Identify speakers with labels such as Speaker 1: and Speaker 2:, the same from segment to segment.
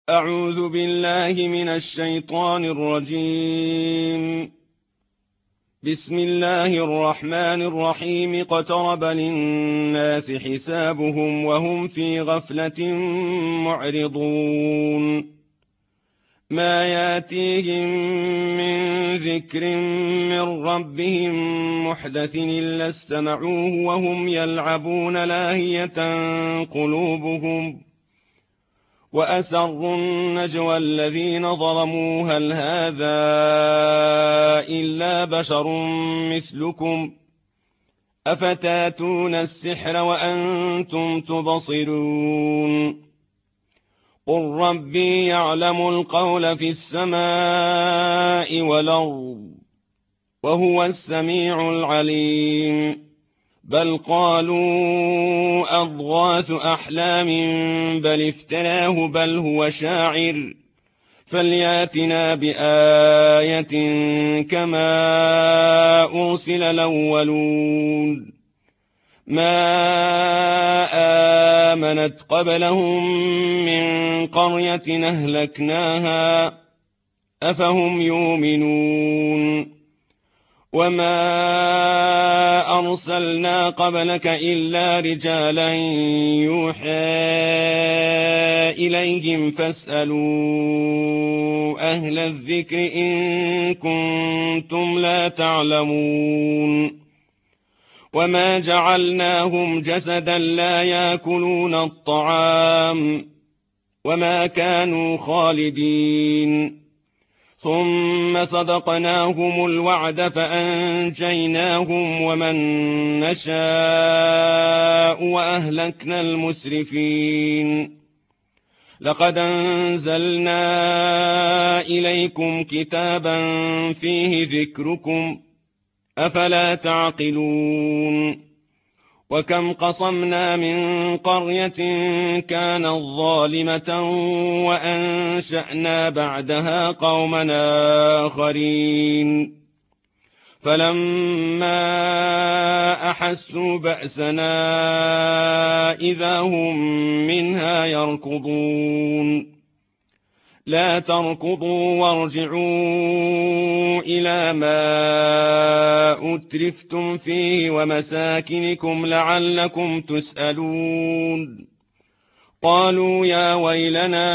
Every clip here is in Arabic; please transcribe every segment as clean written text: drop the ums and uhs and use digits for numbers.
Speaker 1: أعوذ بالله من الشيطان الرجيم. بسم الله الرحمن الرحيم. اقترب للناس حسابهم وهم في غفلة معرضون. ما ياتيهم من ذكر من ربهم محدث إلا استمعوه وهم يلعبون لاهية قلوبهم، وأسروا النجوى الذين ظلموا هل هذا إلا بشر مثلكم أفتاتون السحر وأنتم تبصرون. قل ربي يعلم القول في السماء والأرض وهو السميع العليم. بل قالوا أضغاث أحلام بل افتراه بل هو شاعر فلياتنا بآية كما أرسل الأولون. ما آمنت قبلهم من قرية أهلكناها أفهم يؤمنون. وما أرسلنا قبلك إلا رجالا يوحى إليهم فاسألوا أهل الذكر إن كنتم لا تعلمون. وما جعلناهم جسدا لا يأكلون الطعام وما كانوا خالدين. ثم صدقناهم الوعد فأنجيناهم ومن نشاء وأهلكنا المسرفين. لقد أنزلنا إليكم كتابا فيه ذكركم أفلا تعقلون. وكم قصمنا من قرية كانت ظالمة وأنشأنا بعدها قوما آخرين فلما أحسوا بأسنا إذا هم منها يركضون. لا تركضوا وارجعوا إلى ما أترفتم فيه ومساكنكم لعلكم تسألون. قالوا يا ويلنا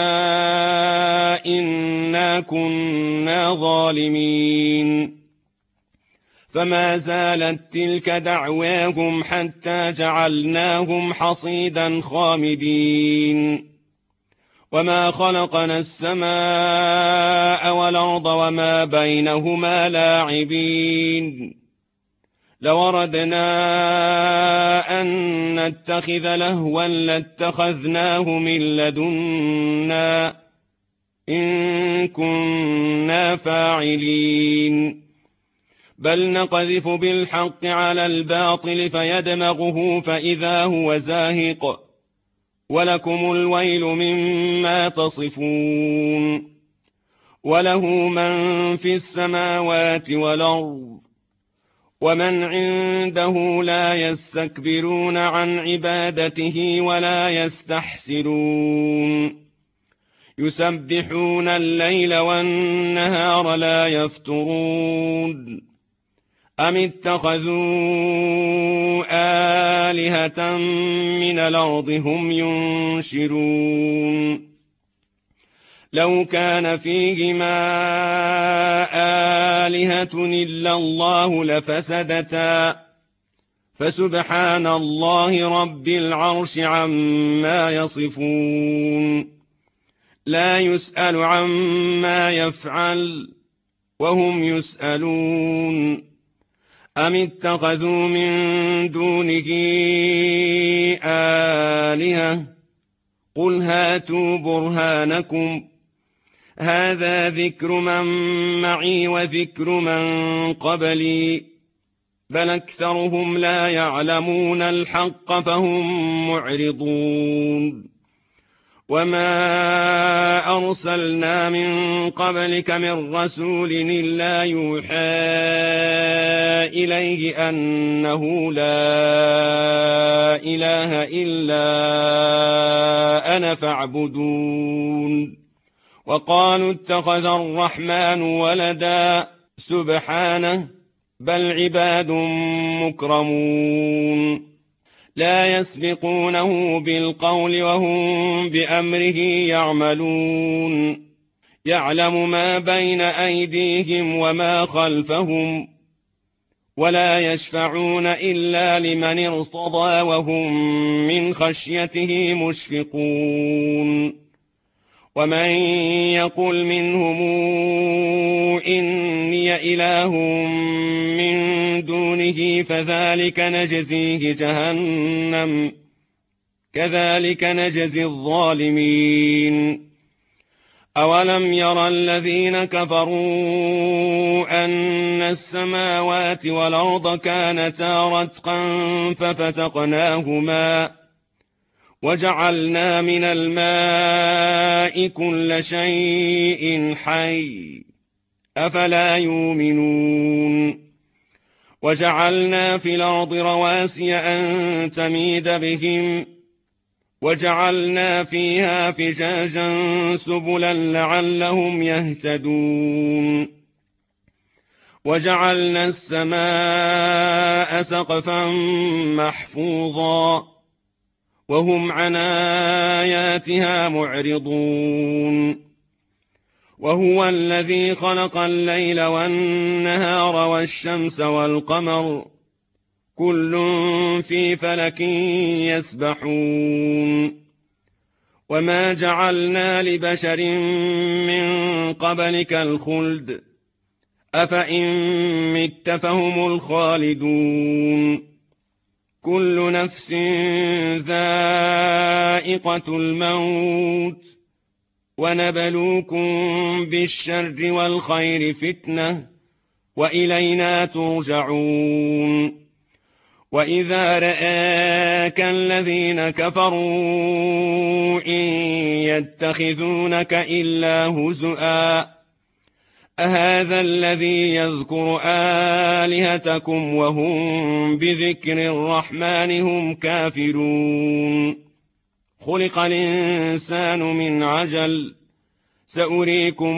Speaker 1: إنا كنا ظالمين. فما زالت تلك دعواهم حتى جعلناهم حصيدا خامدين. وما خلقنا السماء والأرض وما بينهما لاعبين. لو أردنا أن نتخذ لهوا لاتخذناه من لدنا إن كنا فاعلين. بل نقذف بالحق على الباطل فيدمغه فإذا هو زاهق ولكم الويل مما تصفون. وله من في السماوات والأرض ومن عنده لا يستكبرون عن عبادته ولا يستحسرون. يسبحون الليل والنهار لا يفترون. أم اتخذوا آلهة من الأرض هم ينشرون. لو كان فيهما آلهة إلا الله لفسدتا فسبحان الله رب العرش عما يصفون. لا يسأل عما يفعل وهم يسألون. أم اتخذوا من دونه آلهة قل هاتوا برهانكم هذا ذكر من معي وذكر من قبلي بل أكثرهم لا يعلمون الحق فهم معرضون. وما أرسلنا من قبلك من رسول إلا يوحى إليه أنه لا إله إلا أنا فاعبدون. وقالوا اتخذ الرحمن ولدا سبحانه بل عباد مكرمون لا يسبقونه بالقول وهم بأمره يعملون يعلم ما بين أيديهم وما خلفهم ولا يشفعون إلا لمن ارتضى وهم من خشيته مشفقون ومن يقل منهم إني إله من دونه فذلك نجزيه جهنم كذلك نجزي الظالمين أولم ير الذين كفروا أن السماوات والأرض كانتا رتقا ففتقناهما وجعلنا من الماء كل شيء حي أفلا يؤمنون وجعلنا في الأرض رواسي أن تميد بهم وجعلنا فيها فجاجا سبلا لعلهم يهتدون وجعلنا السماء سقفا محفوظا وهم عن آياتها معرضون وهو الذي خلق الليل والنهار والشمس والقمر كل في فلك يسبحون وما جعلنا لبشر من قبلك الخلد أفإن مت فهم الخالدون كل نفس ذائقة الموت ونبلوكم بالشر والخير فتنة وإلينا ترجعون وإذا رآك الذين كفروا إن يتخذونك إلا هزؤا أهذا الذي يذكر آلهتكم وهم بذكر الرحمن هم كافرون خلق الإنسان من عجل سأريكم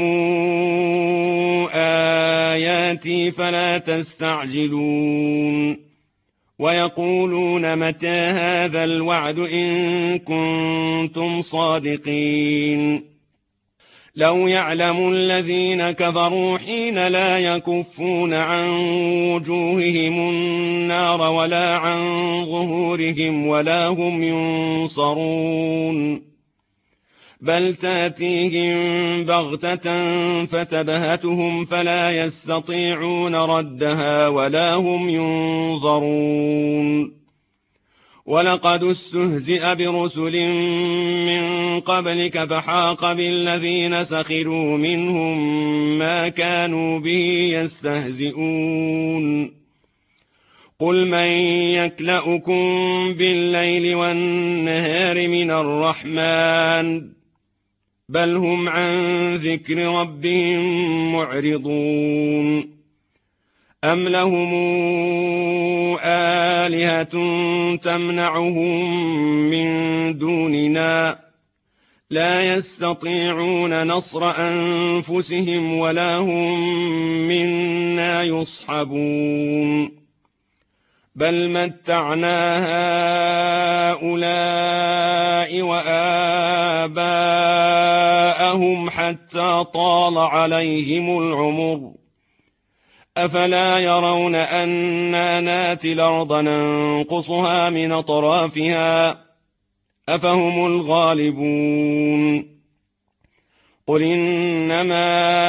Speaker 1: آياتي فلا تستعجلون ويقولون متى هذا الوعد إن كنتم صادقين لو يعلم الذين كفروا حين لا يكفون عن وجوههم النار ولا عن ظهورهم ولا هم ينصرون بل تاتيهم بغتة فتبهتهم فلا يستطيعون ردها ولا هم ينظرون ولقد استهزئ برسل من قبلك فحاق بالذين سخروا منهم ما كانوا به يستهزئون قل من يكلؤكم بالليل والنهار من الرحمن بل هم عن ذكر ربهم معرضون أم لهم آلهة تمنعهم من دوننا لا يستطيعون نصر أنفسهم ولا هم منا يصحبون بل متعنا هؤلاء وآباءهم حتى طال عليهم العمر أفلا يرون أنا ناتي الأرض ننقصها من أطرافها أفهم الغالبون قل إنما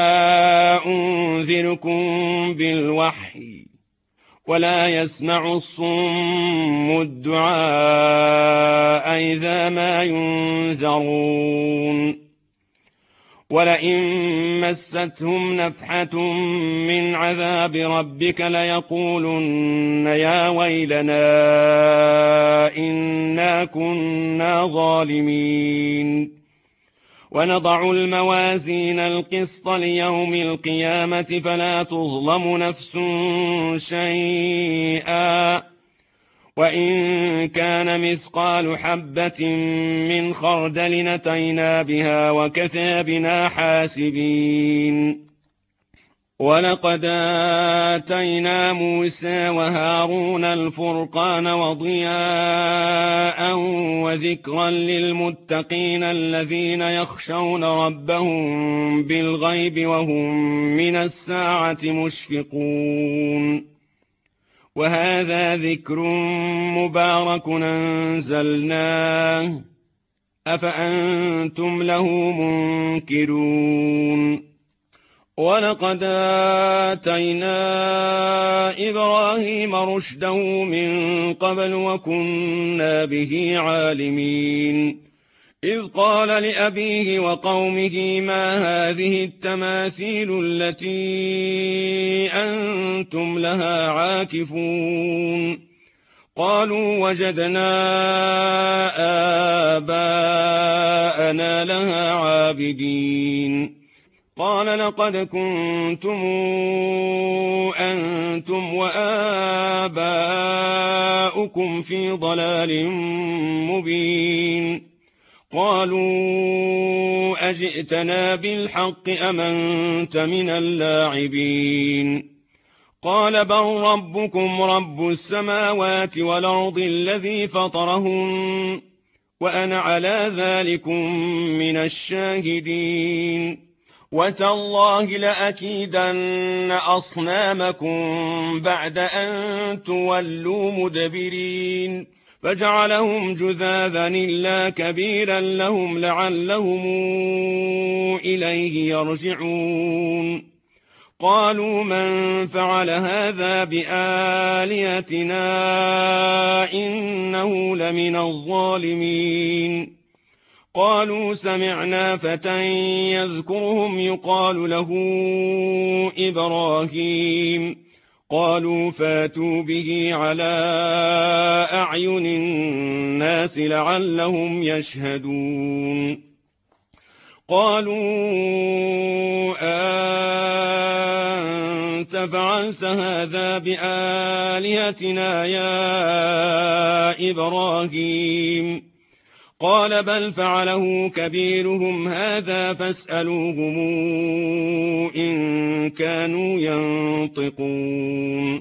Speaker 1: أنذركم بالوحي ولا يسمع الصم الدعاء إذا ما ينذرون ولئن مستهم نفحة من عذاب ربك ليقولن يا ويلنا إنا كنا ظالمين ونضع الموازين القسط ليوم القيامة فلا تظلم نفس شيئا وإن كان مثقال حبة من خردل أتينا بها وكفى بنا حاسبين. ولقد آتينا موسى وهارون الفرقان وضياء وذكرا للمتقين الذين يخشون ربهم بالغيب وهم من الساعة مشفقون. وهذا ذكر مبارك أنزلناه أفأنتم له منكرون. ولقد آتينا إبراهيم رشده من قبل وكنا به عالمين. إذ قال لأبيه وقومه ما هذه التماثيل التي أنتم لها عاكفون؟ قالوا وجدنا آباءنا لها عابدين. قال لقد كنتم أنتم وآباؤكم في ضلال مبين. قالوا أجئتنا بالحق أم أنت من اللاعبين؟ قال بل ربكم رب السماوات والأرض الذي فطرهن وأنا على ذلكم من الشاهدين. وتالله لأكيدن أصنامكم بعد أن تولوا مدبرين. فجعلهم جذاذا إلا كبيرا لهم لعلهم إليه يرجعون. قالوا من فعل هذا بآلهتنا إنه لمن الظالمين. قالوا سمعنا فتى يذكرهم يقال له إبراهيم. قالوا فاتوا به على أعين الناس لعلهم يشهدون. قالوا أنت فعلت هذا بآلهتنا يا إبراهيم؟ قال بل فعله كبيرهم هذا فاسألوهم إن كانوا ينطقون.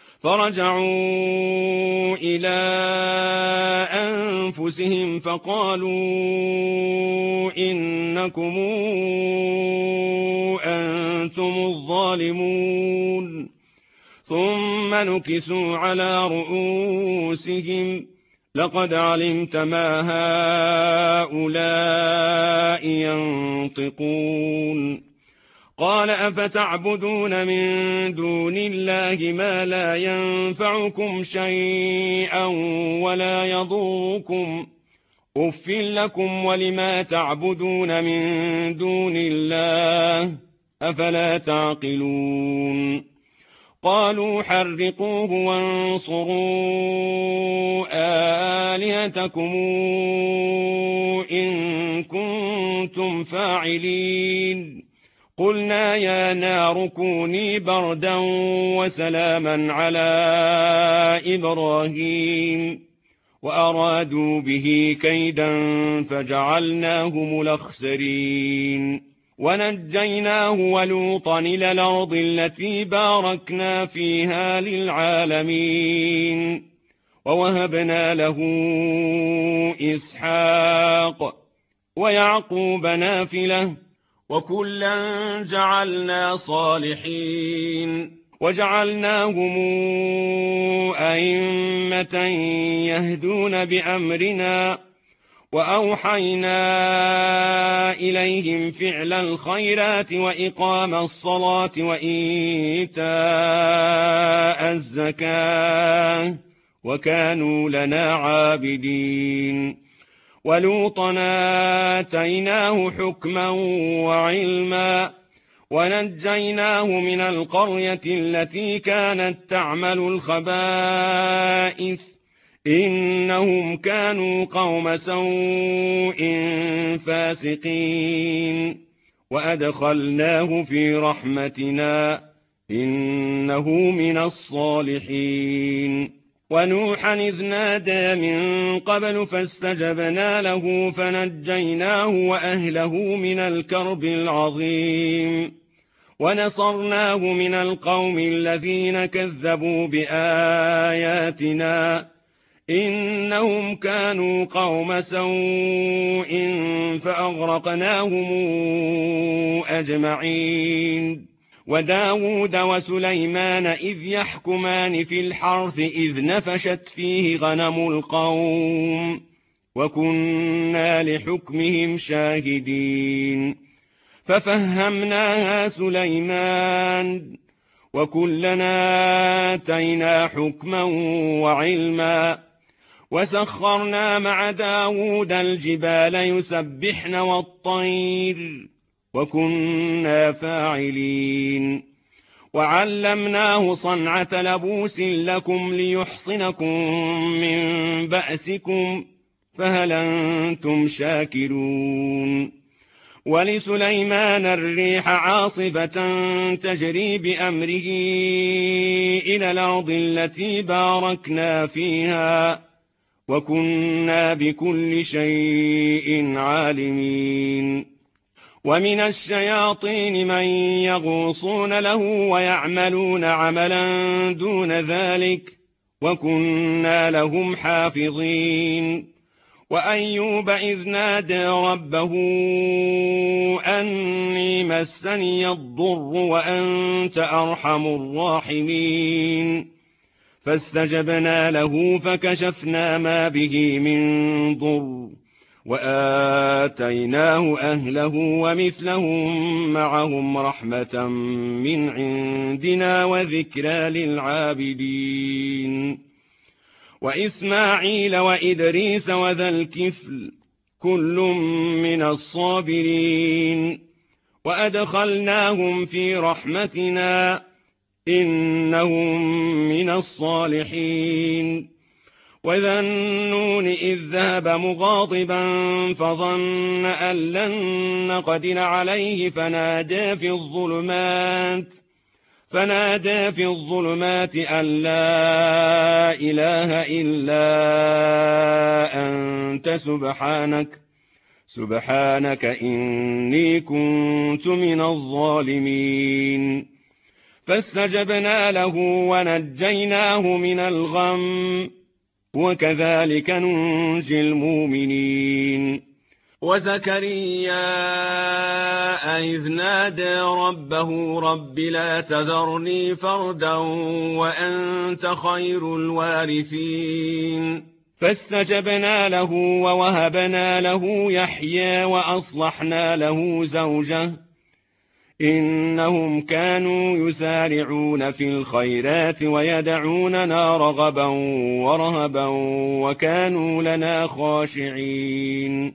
Speaker 1: فرجعوا إلى أنفسهم فقالوا إنكم أنتم الظالمون. ثم نكسوا على رؤوسهم لقد علمت ما هؤلاء ينطقون. قال أفتعبدون من دون الله ما لا ينفعكم شيئا ولا يضركم أف لكم ولما تعبدون من دون الله أفلا تعقلون. قالوا حرقوه وانصروا آلهتكم إن كنتم فاعلين. قلنا يا نار كوني بردا وسلاما على إبراهيم وأرادوا به كيدا فجعلناهم الأخسرين. ونجيناه ولوطا إلى الأرض التي باركنا فيها للعالمين. ووهبنا له إسحاق ويعقوب نافلة وكلا جعلنا صالحين. وجعلناهم أئمة يهدون بأمرنا وأوحينا إليهم فعل الخيرات وإقام الصلاة وإيتاء الزكاة وكانوا لنا عابدين. ولوطا آتيناه حكما وعلما ونجيناه من القرية التي كانت تعمل الخبائث إنهم كانوا قوم سوء فاسقين. وأدخلناه في رحمتنا إنه من الصالحين. ونوحا إذ نادى من قبل فاستجبنا له فنجيناه وأهله من الكرب العظيم ونصرناه من القوم الذين كذبوا بآياتنا إنهم كانوا قوم سوء فأغرقناهم أجمعين وداود وسليمان إذ يحكمان في الحرث إذ نفشت فيه غنم القوم وكنا لحكمهم شاهدين ففهمناها سليمان وكلنا آتينا حكما وعلما وسخرنا مع داود الجبال يسبحن والطير وكنا فاعلين وعلمناه صنعة لبوس لكم ليحصنكم من بأسكم فهل أنتم شاكرون ولسليمان الريح عاصفة تجري بأمره إلى الأرض التي باركنا فيها وكنا بكل شيء عالمين ومن الشياطين من يغوصون له ويعملون عملا دون ذلك وكنا لهم حافظين وأيوب إذ نادى ربه أني مسني الضر وأنت أرحم الراحمين فاستجبنا له فكشفنا ما به من ضر وآتيناه أهله ومثلهم معهم رحمة من عندنا وذكرى للعابدين وإسماعيل وإدريس وذا الكفل كل من الصابرين وأدخلناهم في رحمتنا إنهم من الصالحين وذا النون إذ ذهب مغاضبا فظن أن لن نقدر عليه فنادى في الظلمات أن لا إله إلا أنت سبحانك إني كنت من الظالمين فاستجبنا له ونجيناه من الغم وكذلك ننجي المؤمنين وزكريا إذ نادى ربه رب لا تذرني فردا وأنت خير الوارثين فاستجبنا له ووهبنا له يحيى وأصلحنا له زوجه إنهم كانوا يسارعون في الخيرات ويدعوننا رغبا ورهبا وكانوا لنا خاشعين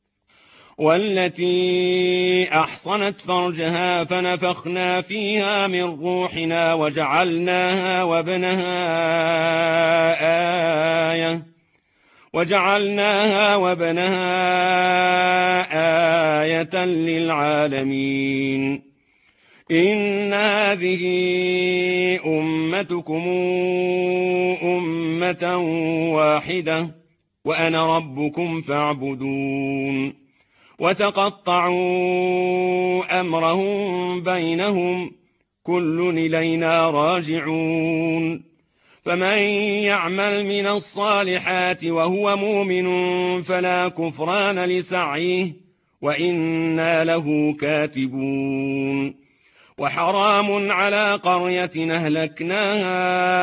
Speaker 1: والتي أحصنت فرجها فنفخنا فيها من روحنا وجعلناها وابنها آية للعالمين إن هذه أمتكم أمة واحدة وأنا ربكم فاعبدون وتقطعوا أمرهم بينهم كل إلينا راجعون فمن يعمل من الصالحات وهو مؤمن فلا كفران لسعيه وإنا له كاتبون وحرام على قرية أهلكناها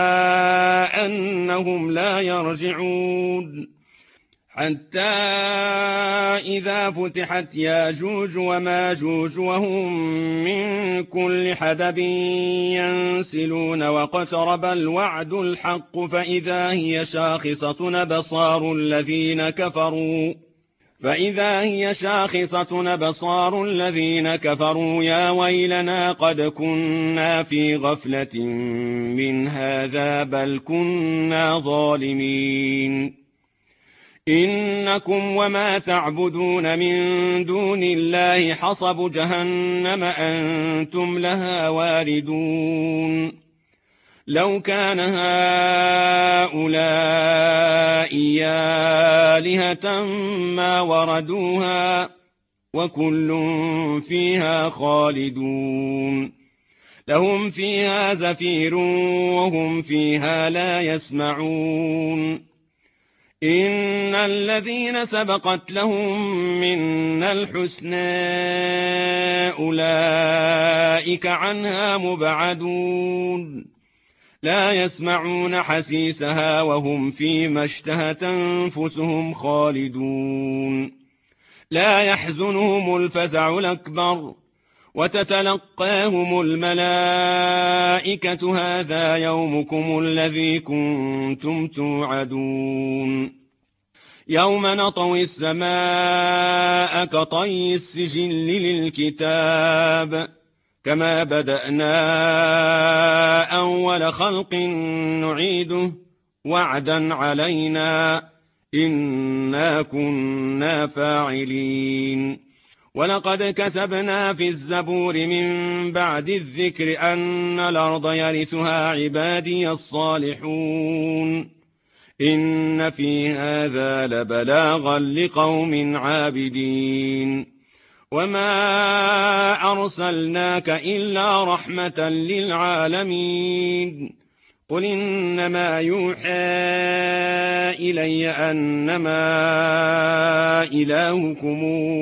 Speaker 1: أنهم لا يرجعون حتى إذا فتحت ياجوج وماجوج وهم من كل حدب ينسلون واقترب الوعد الحق فإذا هي شاخصة أبصار الذين كفروا يا ويلنا قد كنا في غفلة من هذا بل كنا ظالمين إنكم وما تعبدون من دون الله حصب جهنم أنتم لها واردون لو كان هؤلاء آلهة ما وردوها وكل فيها خالدون لهم فيها زفير وهم فيها لا يسمعون إن الذين سبقت لهم منا الحسنى أولئك عنها مبعدون لا يسمعون حسيسها وهم فيما اشتهت أنفسهم خالدون لا يحزنهم الفزع الأكبر وتتلقاهم الملائكة هذا يومكم الذي كنتم توعدون يوم نطوي السماء كطي السجل للكتاب كما بدأنا أول خلق نعيده وعدا علينا إنا كنا فاعلين ولقد كتبنا في الزبور من بعد الذكر أن الأرض يرثها عبادي الصالحون إن في هذا لبلاغا لقوم عابدين وما أرسلناك إلا رحمة للعالمين قل إنما يوحى إلي أنما إلهكم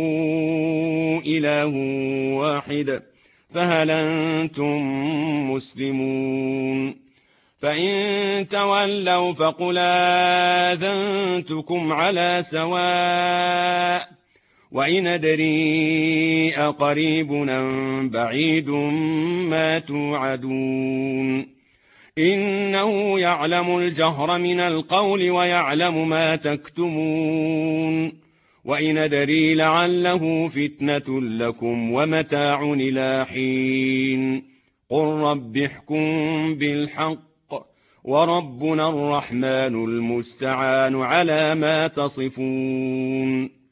Speaker 1: إله واحد فهل أنتم مسلمون فإن تولوا فقل آذنتكم على سواء وإن أدري أقريب أم بعيد ما توعدون إنه يعلم الجهر من القول ويعلم ما تكتمون وإن أدري لعله فتنة لكم ومتاع إلى حين قل رب احكم بالحق وربنا الرحمن المستعان على ما تصفون